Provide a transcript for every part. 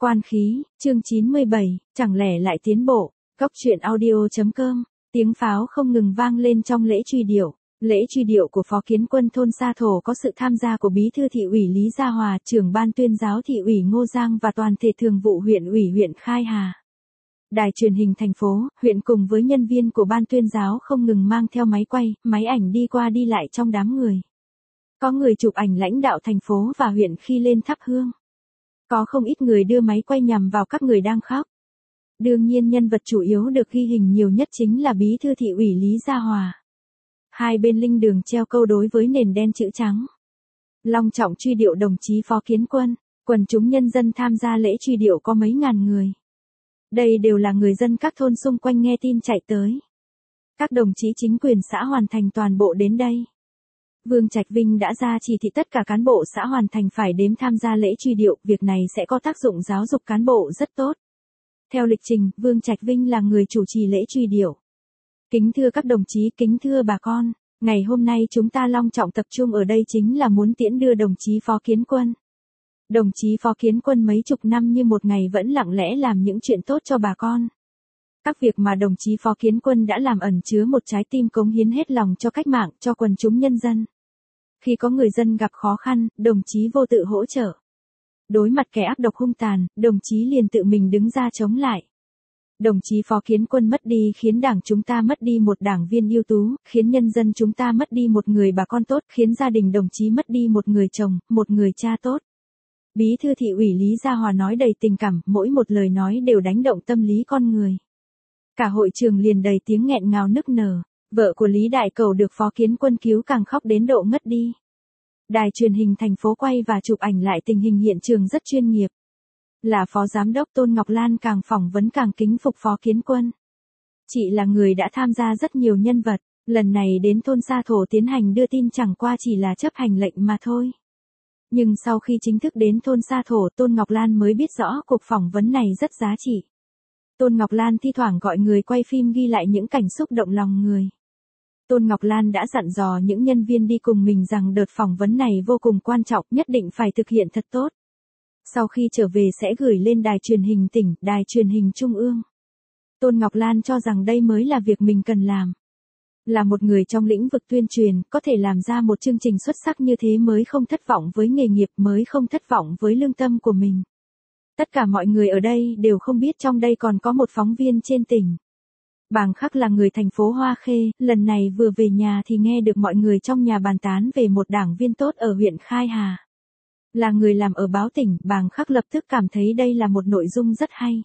Quan khí, chương 97, chẳng lẽ lại tiến bộ. Cốc truyện audio.com, tiếng pháo không ngừng vang lên trong lễ truy điệu. Lễ truy điệu của Phó Kiến Quân thôn Sa Thổ có sự tham gia của Bí thư thị ủy Lý Gia Hòa, trưởng ban tuyên giáo thị ủy Ngô Giang và toàn thể thường vụ huyện ủy huyện Khai Hà. Đài truyền hình thành phố, huyện cùng với nhân viên của ban tuyên giáo không ngừng mang theo máy quay, máy ảnh đi qua đi lại trong đám người. Có người chụp ảnh lãnh đạo thành phố và huyện khi lên thắp hương. Có không ít người đưa máy quay nhằm vào các người đang khóc. Đương nhiên nhân vật chủ yếu được ghi hình nhiều nhất chính là Bí thư thị ủy Lý Gia Hòa. Hai bên linh đường treo câu đối với nền đen chữ trắng. Long trọng truy điệu đồng chí Phó Kiến Quân, quần chúng nhân dân tham gia lễ truy điệu có mấy ngàn người. Đây đều là người dân các thôn xung quanh nghe tin chạy tới. Các đồng chí chính quyền xã Hoàn Thành toàn bộ đến đây. Vương Trạch Vinh đã ra chỉ thị tất cả cán bộ xã Hoàn Thành phải đến tham gia lễ truy điệu, việc này sẽ có tác dụng giáo dục cán bộ rất tốt. Theo lịch trình, Vương Trạch Vinh là người chủ trì lễ truy điệu. Kính thưa các đồng chí, kính thưa bà con, ngày hôm nay chúng ta long trọng tập trung ở đây chính là muốn tiễn đưa đồng chí Phó Kiến Quân. Đồng chí Phó Kiến Quân mấy chục năm như một ngày vẫn lặng lẽ làm những chuyện tốt cho bà con. Các việc mà đồng chí Phó Kiến Quân đã làm ẩn chứa một trái tim cống hiến hết lòng cho cách mạng, cho quần chúng nhân dân. Khi có người dân gặp khó khăn, đồng chí vô tự hỗ trợ. Đối mặt kẻ ác độc hung tàn, đồng chí liền tự mình đứng ra chống lại. Đồng chí Phó Kiến Quân mất đi khiến đảng chúng ta mất đi một đảng viên ưu tú, khiến nhân dân chúng ta mất đi một người bà con tốt, khiến gia đình đồng chí mất đi một người chồng, một người cha tốt. Bí thư thị ủy Lý Gia Hòa nói đầy tình cảm, mỗi một lời nói đều đánh động tâm lý con người. Cả hội trường liền đầy tiếng nghẹn ngào nức nở, vợ của Lý Đại Cầu được Phó Kiến Quân cứu càng khóc đến độ ngất đi. Đài truyền hình thành phố quay và chụp ảnh lại tình hình hiện trường rất chuyên nghiệp. Là Phó Giám đốc Tôn Ngọc Lan càng phỏng vấn càng kính phục Phó Kiến Quân. Chị là người đã tham gia rất nhiều nhân vật, lần này đến thôn Sa Thổ tiến hành đưa tin chẳng qua chỉ là chấp hành lệnh mà thôi. Nhưng sau khi chính thức đến thôn Sa Thổ, Tôn Ngọc Lan mới biết rõ cuộc phỏng vấn này rất giá trị. Tôn Ngọc Lan thi thoảng gọi người quay phim ghi lại những cảnh xúc động lòng người. Tôn Ngọc Lan đã dặn dò những nhân viên đi cùng mình rằng đợt phỏng vấn này vô cùng quan trọng, nhất định phải thực hiện thật tốt. Sau khi trở về sẽ gửi lên đài truyền hình tỉnh, đài truyền hình trung ương. Tôn Ngọc Lan cho rằng đây mới là việc mình cần làm. Là một người trong lĩnh vực tuyên truyền, có thể làm ra một chương trình xuất sắc như thế mới không thất vọng với nghề nghiệp, mới không thất vọng với lương tâm của mình. Tất cả mọi người ở đây đều không biết trong đây còn có một phóng viên trên tỉnh. Bàng Khắc là người thành phố Hoa Khê, lần này vừa về nhà thì nghe được mọi người trong nhà bàn tán về một đảng viên tốt ở huyện Khai Hà. Là người làm ở báo tỉnh, Bàng Khắc lập tức cảm thấy đây là một nội dung rất hay.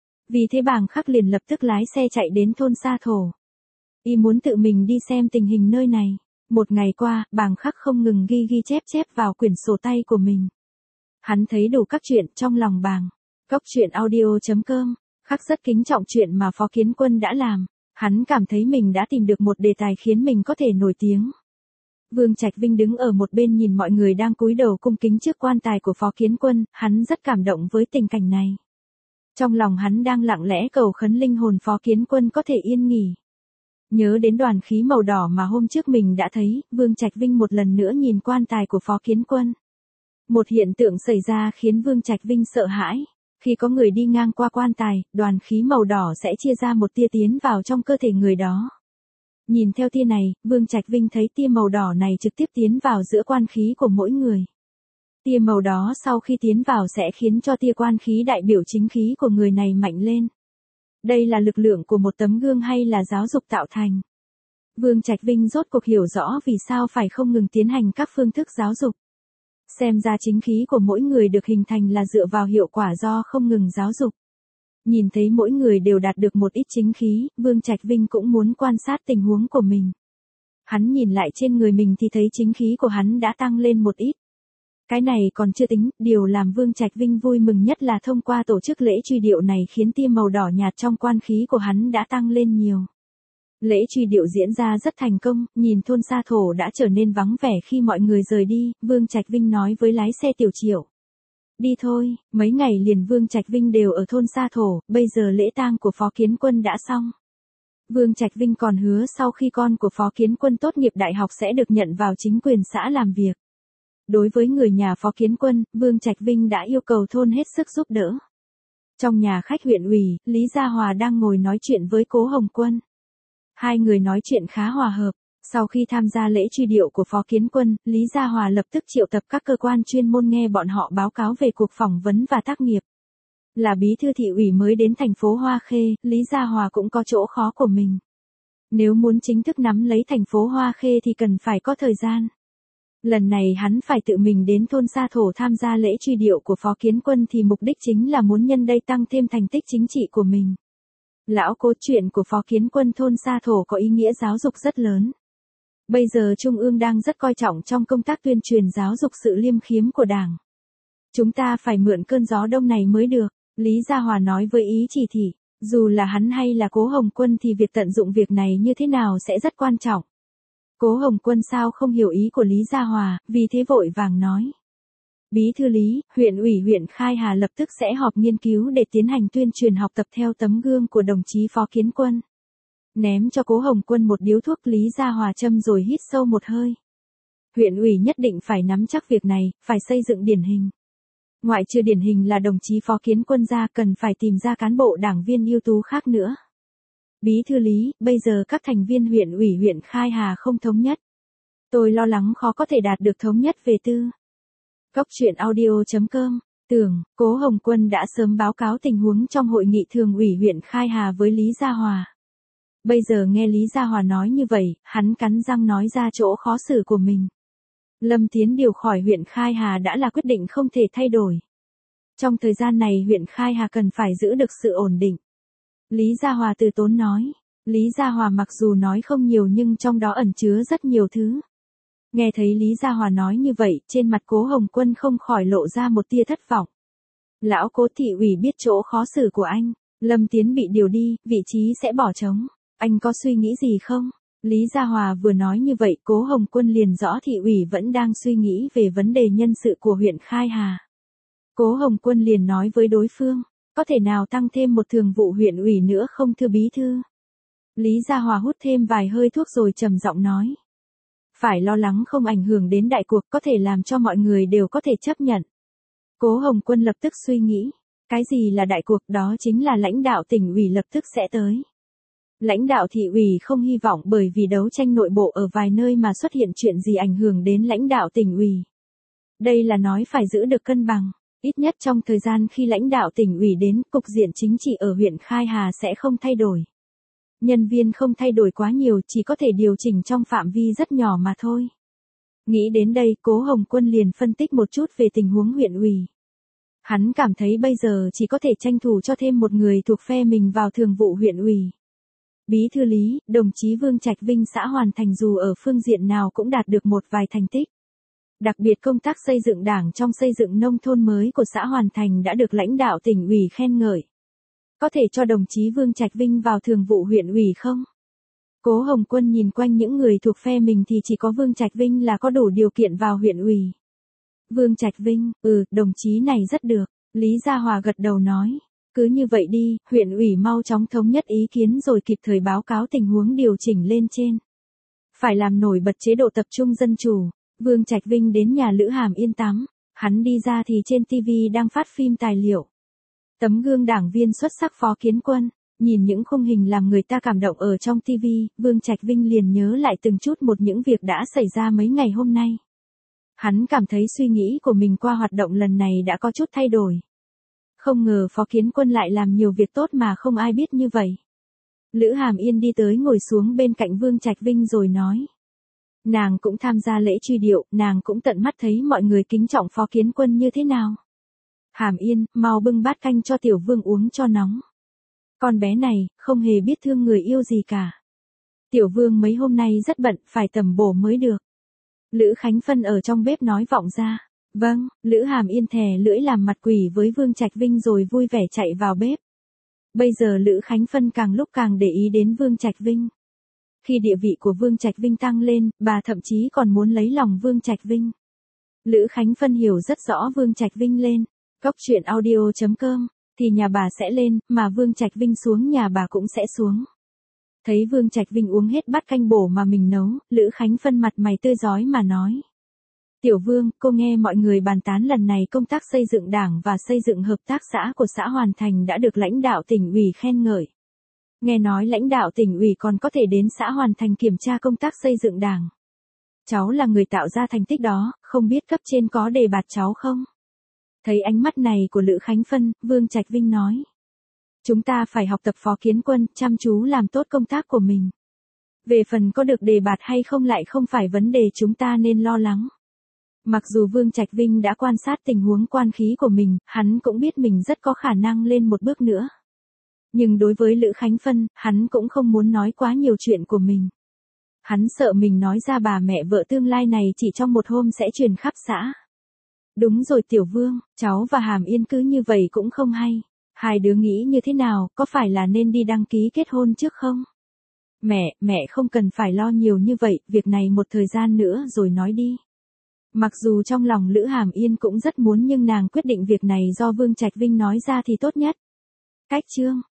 Vì thế Bàng Khắc liền lập tức lái xe chạy đến thôn Sa Thổ. Y muốn tự mình đi xem tình hình nơi này. Một ngày qua, Bàng Khắc không ngừng ghi chép vào quyển sổ tay của mình. Hắn thấy đủ các chuyện trong lòng Bàng. Cốc truyện audio.com, Khắc rất kính trọng chuyện mà Phó Kiến Quân đã làm. Hắn cảm thấy mình đã tìm được một đề tài khiến mình có thể nổi tiếng. Vương Trạch Vinh đứng ở một bên nhìn mọi người đang cúi đầu cung kính trước quan tài của Phó Kiến Quân, hắn rất cảm động với tình cảnh này. Trong lòng hắn đang lặng lẽ cầu khấn linh hồn Phó Kiến Quân có thể yên nghỉ. Nhớ đến đoàn khí màu đỏ mà hôm trước mình đã thấy, Vương Trạch Vinh một lần nữa nhìn quan tài của Phó Kiến Quân. Một hiện tượng xảy ra khiến Vương Trạch Vinh sợ hãi. Khi có người đi ngang qua quan tài, đoàn khí màu đỏ sẽ chia ra một tia tiến vào trong cơ thể người đó. Nhìn theo tia này, Vương Trạch Vinh thấy tia màu đỏ này trực tiếp tiến vào giữa quan khí của mỗi người. Tia màu đó sau khi tiến vào sẽ khiến cho tia quan khí đại biểu chính khí của người này mạnh lên. Đây là lực lượng của một tấm gương hay là giáo dục tạo thành? Vương Trạch Vinh rốt cuộc hiểu rõ vì sao phải không ngừng tiến hành các phương thức giáo dục. Xem ra chính khí của mỗi người được hình thành là dựa vào hiệu quả do không ngừng giáo dục. Nhìn thấy mỗi người đều đạt được một ít chính khí, Vương Trạch Vinh cũng muốn quan sát tình huống của mình. Hắn nhìn lại trên người mình thì thấy chính khí của hắn đã tăng lên một ít. Cái này còn chưa tính, điều làm Vương Trạch Vinh vui mừng nhất là thông qua tổ chức lễ truy điệu này khiến tia màu đỏ nhạt trong quan khí của hắn đã tăng lên nhiều. Lễ truy điệu diễn ra rất thành công, nhìn thôn Sa Thổ đã trở nên vắng vẻ khi mọi người rời đi, Vương Trạch Vinh nói với lái xe Tiểu Triệu. Đi thôi, mấy ngày liền Vương Trạch Vinh đều ở thôn Sa Thổ, bây giờ lễ tang của Phó Kiến Quân đã xong. Vương Trạch Vinh còn hứa sau khi con của Phó Kiến Quân tốt nghiệp đại học sẽ được nhận vào chính quyền xã làm việc. Đối với người nhà Phó Kiến Quân, Vương Trạch Vinh đã yêu cầu thôn hết sức giúp đỡ. Trong nhà khách huyện ủy, Lý Gia Hòa đang ngồi nói chuyện với Cố Hồng Quân. Hai người nói chuyện khá hòa hợp. Sau khi tham gia lễ truy điệu của Phó Kiến Quân, Lý Gia Hòa lập tức triệu tập các cơ quan chuyên môn nghe bọn họ báo cáo về cuộc phỏng vấn và tác nghiệp. Là bí thư thị ủy mới đến thành phố Hoa Khê, Lý Gia Hòa cũng có chỗ khó của mình. Nếu muốn chính thức nắm lấy thành phố Hoa Khê thì cần phải có thời gian. Lần này hắn phải tự mình đến thôn Sa Thổ tham gia lễ truy điệu của Phó Kiến Quân thì mục đích chính là muốn nhân đây tăng thêm thành tích chính trị của mình. Lão Cố, chuyện của Phó Kiến Quân thôn Sa Thổ có ý nghĩa giáo dục rất lớn. Bây giờ Trung ương đang rất coi trọng trong công tác tuyên truyền giáo dục sự liêm khiêm của Đảng. Chúng ta phải mượn cơn gió đông này mới được, Lý Gia Hòa nói với ý chỉ thị. Dù là hắn hay là Cố Hồng Quân thì việc tận dụng việc này như thế nào sẽ rất quan trọng. Cố Hồng Quân sao không hiểu ý của Lý Gia Hòa, vì thế vội vàng nói. Bí thư Lý, huyện ủy huyện Khai Hà lập tức sẽ họp nghiên cứu để tiến hành tuyên truyền học tập theo tấm gương của đồng chí Phó Kiến Quân. Ném cho Cố Hồng Quân một điếu thuốc, Lý Gia Hòa châm rồi hít sâu một hơi. Huyện ủy nhất định phải nắm chắc việc này, phải xây dựng điển hình. Ngoại trừ điển hình là đồng chí Phó Kiến Quân ra, cần phải tìm ra cán bộ đảng viên ưu tú khác nữa. Bí thư Lý, bây giờ các thành viên huyện ủy huyện Khai Hà không thống nhất. Tôi lo lắng khó có thể đạt được thống nhất về tư. Cốc truyện audio.com. Tưởng, Cố Hồng Quân đã sớm báo cáo tình huống trong hội nghị thường ủy huyện Khai Hà với Lý Gia Hòa. Bây giờ nghe Lý Gia Hòa nói như vậy, hắn cắn răng nói ra chỗ khó xử của mình. Lâm Tiến điều khỏi huyện Khai Hà đã là quyết định không thể thay đổi. Trong thời gian này huyện Khai Hà cần phải giữ được sự ổn định. Lý Gia Hòa từ tốn nói. Lý Gia Hòa mặc dù nói không nhiều nhưng trong đó ẩn chứa rất nhiều thứ. Nghe thấy Lý Gia Hòa nói như vậy, trên mặt Cố Hồng Quân không khỏi lộ ra một tia thất vọng. Lão Cố, thị ủy biết chỗ khó xử của anh. Lâm Tiến bị điều đi, vị trí sẽ bỏ trống. Anh có suy nghĩ gì không? Lý Gia Hòa vừa nói như vậy, Cố Hồng Quân liền rõ thị ủy vẫn đang suy nghĩ về vấn đề nhân sự của huyện Khai Hà. Cố Hồng Quân liền nói với đối phương, có thể nào tăng thêm một thường vụ huyện ủy nữa không thưa bí thư? Lý Gia Hòa hút thêm vài hơi thuốc rồi trầm giọng nói. Phải lo lắng không ảnh hưởng đến đại cuộc, có thể làm cho mọi người đều có thể chấp nhận. Cố Hồng Quân lập tức suy nghĩ, cái gì là đại cuộc, đó chính là lãnh đạo tỉnh ủy lập tức sẽ tới. Lãnh đạo thị ủy không hy vọng bởi vì đấu tranh nội bộ ở vài nơi mà xuất hiện chuyện gì ảnh hưởng đến lãnh đạo tỉnh ủy. Đây là nói phải giữ được cân bằng, ít nhất trong thời gian khi lãnh đạo tỉnh ủy đến, cục diện chính trị ở huyện Khai Hà sẽ không thay đổi. Nhân viên không thay đổi quá nhiều, chỉ có thể điều chỉnh trong phạm vi rất nhỏ mà thôi. Nghĩ đến đây, Cố Hồng Quân liền phân tích một chút về tình huống huyện ủy. Hắn cảm thấy bây giờ chỉ có thể tranh thủ cho thêm một người thuộc phe mình vào thường vụ huyện ủy. Bí thư Lý, đồng chí Vương Trạch Vinh xã Hoàn Thành dù ở phương diện nào cũng đạt được một vài thành tích. Đặc biệt công tác xây dựng đảng trong xây dựng nông thôn mới của xã Hoàn Thành đã được lãnh đạo tỉnh ủy khen ngợi. Có thể cho đồng chí Vương Trạch Vinh vào thường vụ huyện ủy không? Cố Hồng Quân nhìn quanh những người thuộc phe mình thì chỉ có Vương Trạch Vinh là có đủ điều kiện vào huyện ủy. Vương Trạch Vinh, đồng chí này rất được, Lý Gia Hòa gật đầu nói. Cứ như vậy đi, huyện ủy mau chóng thống nhất ý kiến rồi kịp thời báo cáo tình huống điều chỉnh lên trên. Phải làm nổi bật chế độ tập trung dân chủ. Vương Trạch Vinh đến nhà Lữ Hàm Yên tắm, hắn đi ra thì trên TV đang phát phim tài liệu. Tấm gương đảng viên xuất sắc Phó Kiến Quân, nhìn những khung hình làm người ta cảm động ở trong TV, Vương Trạch Vinh liền nhớ lại từng chút một những việc đã xảy ra mấy ngày hôm nay. Hắn cảm thấy suy nghĩ của mình qua hoạt động lần này đã có chút thay đổi. Không ngờ Phó Kiến Quân lại làm nhiều việc tốt mà không ai biết như vậy. Lữ Hàm Yên đi tới ngồi xuống bên cạnh Vương Trạch Vinh rồi nói. Nàng cũng tham gia lễ truy điệu, nàng cũng tận mắt thấy mọi người kính trọng Phó Kiến Quân như thế nào. Hàm Yên, mau bưng bát canh cho Tiểu Vương uống cho nóng. Con bé này, không hề biết thương người yêu gì cả. Tiểu Vương mấy hôm nay rất bận, phải tầm bổ mới được. Lữ Khánh Phân ở trong bếp nói vọng ra. Vâng, Lữ Hàm Yên thè lưỡi làm mặt quỷ với Vương Trạch Vinh rồi vui vẻ chạy vào bếp. Bây giờ Lữ Khánh Phân càng lúc càng để ý đến Vương Trạch Vinh. Khi địa vị của Vương Trạch Vinh tăng lên, bà thậm chí còn muốn lấy lòng Vương Trạch Vinh. Lữ Khánh Phân hiểu rất rõ Vương Trạch Vinh lên, cốc truyện audio.com, thì nhà bà sẽ lên, mà Vương Trạch Vinh xuống nhà bà cũng sẽ xuống. Thấy Vương Trạch Vinh uống hết bát canh bổ mà mình nấu, Lữ Khánh Phân mặt mày tươi rói mà nói. Tiểu Vương, cô nghe mọi người bàn tán lần này công tác xây dựng đảng và xây dựng hợp tác xã của xã Hoàn Thành đã được lãnh đạo tỉnh ủy khen ngợi. Nghe nói lãnh đạo tỉnh ủy còn có thể đến xã Hoàn Thành kiểm tra công tác xây dựng đảng. Cháu là người tạo ra thành tích đó, không biết cấp trên có đề bạt cháu không? Thấy ánh mắt này của Lữ Khánh Phân, Vương Trạch Vinh nói. Chúng ta phải học tập Phó Kiến Quân, chăm chú làm tốt công tác của mình. Về phần có được đề bạt hay không lại không phải vấn đề chúng ta nên lo lắng. Mặc dù Vương Trạch Vinh đã quan sát tình huống quan khí của mình, hắn cũng biết mình rất có khả năng lên một bước nữa. Nhưng đối với Lữ Khánh Phân, hắn cũng không muốn nói quá nhiều chuyện của mình. Hắn sợ mình nói ra bà mẹ vợ tương lai này chỉ trong một hôm sẽ truyền khắp xã. Đúng rồi Tiểu Vương, cháu và Hàm Yên cứ như vậy cũng không hay. Hai đứa nghĩ như thế nào, có phải là nên đi đăng ký kết hôn trước không? Mẹ không cần phải lo nhiều như vậy, việc này một thời gian nữa rồi nói đi. Mặc dù trong lòng Lữ Hàm Yên cũng rất muốn nhưng nàng quyết định việc này do Vương Trạch Vinh nói ra thì tốt nhất. Cách chương